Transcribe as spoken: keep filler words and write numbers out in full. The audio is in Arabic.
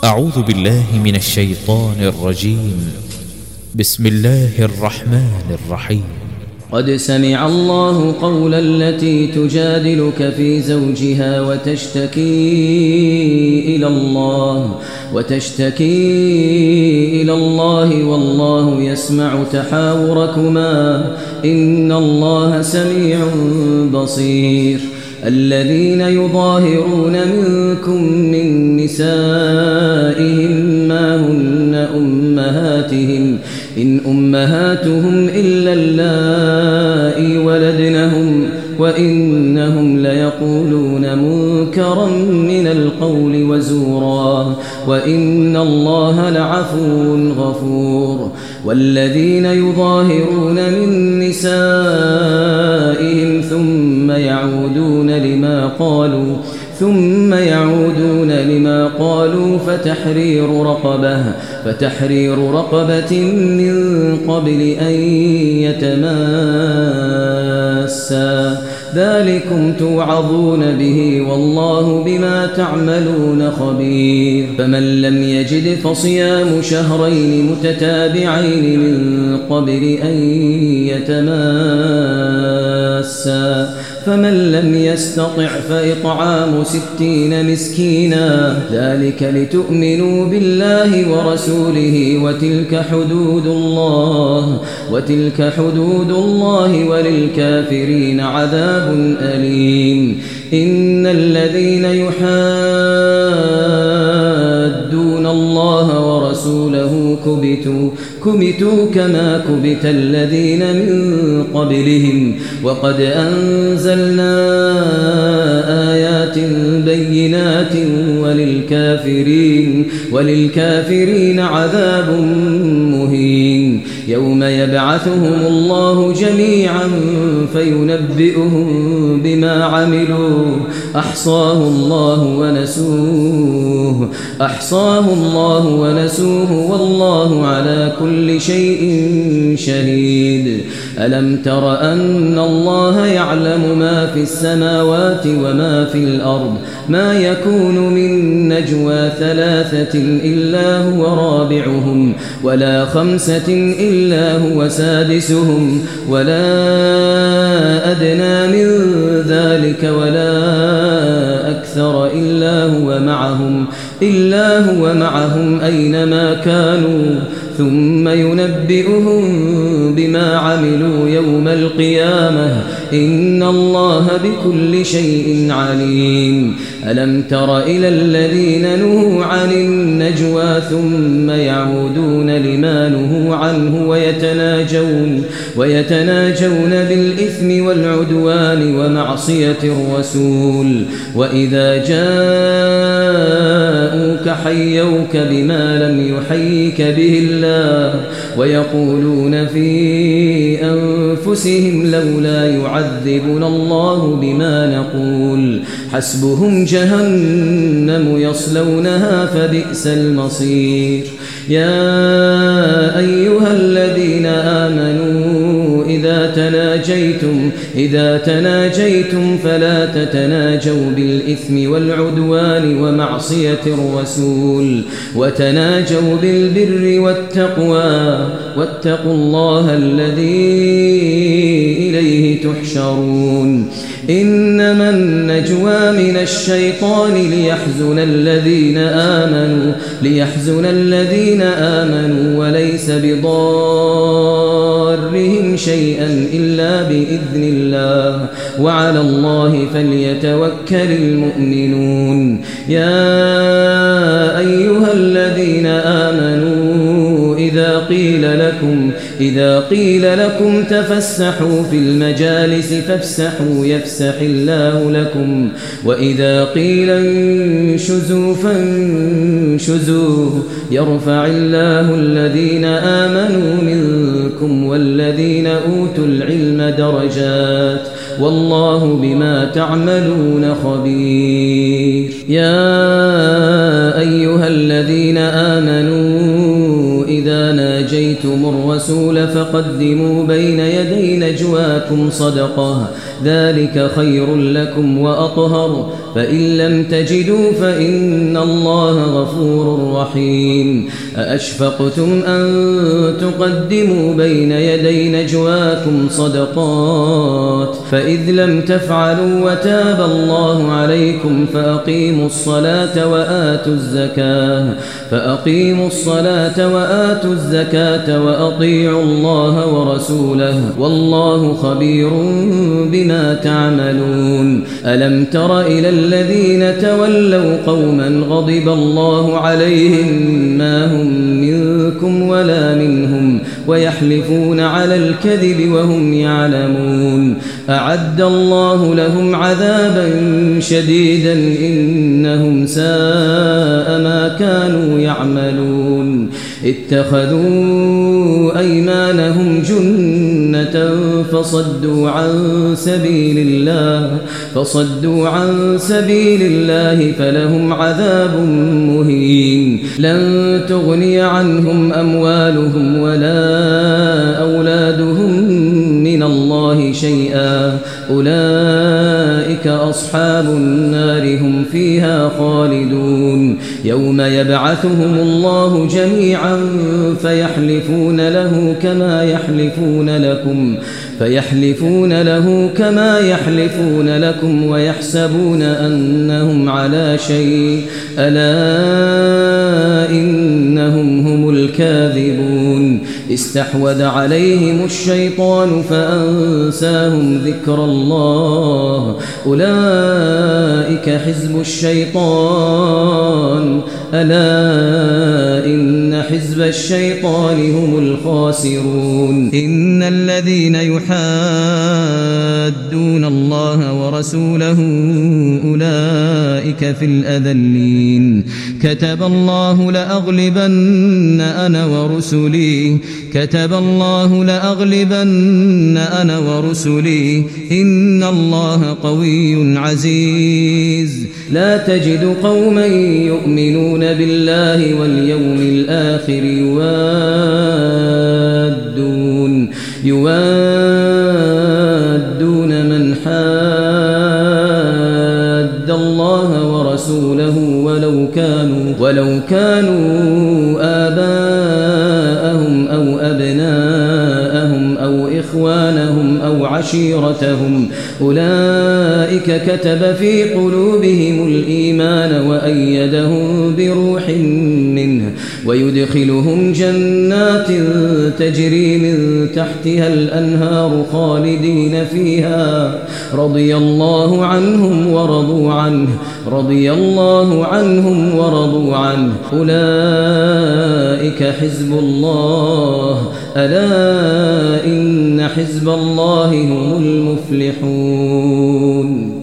أعوذ بالله من الشيطان الرجيم. بسم الله الرحمن الرحيم. قد سمع الله قول التي تجادلك في زوجها وتشتكي إلى الله وتشتكي إلى الله والله يسمع تحاوركما إن الله سميع بصير. الذين يظاهرون منكم من نسائهم ما هن أمهاتهم إن أمهاتهم إلا اللائي ولدنهم وإنهم ليقولون منكرا من القول وزورا وإن الله لعفو غفور. والذين يظاهرون من نسائهم ثم يعودون لما قالوا ثم يعودون لما قالوا فتحرير رقبة فتحرير رقبة من قبل أن يتماسا ذلكم توعظون به والله بما تعملون خبير. فمن لم يجد فصيام شهرين متتابعين من قبل أن يتماسا فمن لم يستطع فإطعام ستين مسكينا ذلك لتؤمنوا بالله ورسوله وتلك حدود الله وتلك حدود الله وللكافرين عذاب أليم. إن الذين يحادون الله ورسوله كبتوا كبتوا كما كبت الذين من قبلهم وقد أنزلنا آيات بينات وللكافرين وللكافرين عذاب مهين. يوم يبعثهم الله جميعا فينبئهم بما عملوا أحصاه الله ونسوه أحصاه الله ونسوه والله على كل شيء شهيد. ألم تر أن الله يعلم ما في السماوات وما في الأرض ما يكون من نجوى ثلاثة إلا هو رابعهم ولا خمسة إلا هو سادسهم ولا أدنى من ذلك ولا أكثر إلا هو معهم إلا هو معهم أينما كانوا ثم ينبئهم بما عملوا يوم القيامة إن الله بكل شيء عليم. ألم تر إلى الذين نهوا عن النجوى ثم يعودون لما نهوا عنه ويتناجون ويتناجون بالإثم والعدوان ومعصية الرسول وإذا جاءوك حيوك بما لم يحيك به الله ويقولون في أنفسهم لولا يعذبنا الله بما نقول حسبهم جهنم يصلونها فبئس المصير. يا أيها الذين آمنوا إذا تناجيتم إذا تناجيتم فلا تتناجوا بالإثم والعدوان ومعصية الرسول وتناجوا بالبر والتقوى واتقوا الله الذي إليه تحشرون. إنما النجوى من الشيطان ليحزن الذين آمنوا ليحزن الذين آمنوا وليس بضارهم شيئا إلا بإذن الله وعلى الله فليتوكل المؤمنون. يا أيها الذين آمنوا إذا قيل لكم إذا قيل لكم تفسحوا في المجالس فافسحوا يفسح الله لكم وإذا قيل انشزوا فانشزوا يرفع الله الذين آمنوا منكم والذين أوتوا العلم درجات والله بما تعملون خبير. يا أيها الذين آمنوا إذا ناجيتم الرسول فقدموا بين يدي نجواكم صدقة ذلك خير لكم وأطهر فإن لم تجدوا فإن الله غفور رحيم أأشفقتم أن تقدموا بين يدي نجواكم صدقات فإذ لم تفعلوا وتاب الله عليكم فأقيموا الصلاة وآتوا الزكاة فأقيموا الصلاة وآتوا الزكاة وأطيعوا الله ورسوله والله خبير بما تعملون ألم تر إلى الذين تولوا قوما غضب الله عليهم ما هم منكم ولا منهم ويحلفون على الكذب وهم يعلمون أعد الله لهم عذابا شديدا إنهم ساء ما كانوا يعملون اتخذوا أيمانهم جنة فصدوا عن سبيل الله فصدوا عن سبيل الله فلهم عذاب مهين لن تغني عنهم أموالهم ولا أولادهم من الله شيئا أولئك أصحاب النار هم فيها خالدون يوم يبعثهم الله جميعا فيحلفون له كما يحلفون لكم فيحلفون له كما يحلفون لكم ويحسبون أنهم على شيء ألا إنهم هم الكاذبون استحوذ عليهم الشيطان فأنساهم ذكر الله أولئك حزب الشيطان ألا إن حزب الشيطان هم الخاسرون إن الذين يحادون الله ورسوله أولئك في الأذلين كتب الله لأغلبن أنا ورسلي كتب الله لأغلبن أنا ورسلي إن الله قوي عزيز لا تجد قوما يؤمنون بالله واليوم الآخر يوادون يوادون من حاد الله ورسوله ولو كانوا ولو كانوا آباءهم أو أبناءهم أو إخوانهم أو عشيرتهم أولئك كتب في قلوبهم الإيمان وأيدهم بروح منه ويدخلهم جنات تجري من تحتها الأنهار خالدين فيها رضي الله عنهم ورضوا عنه رضي الله عنهم ورضوا عنه أولئك حزب الله ألا إن حزب الله هم المفلحون.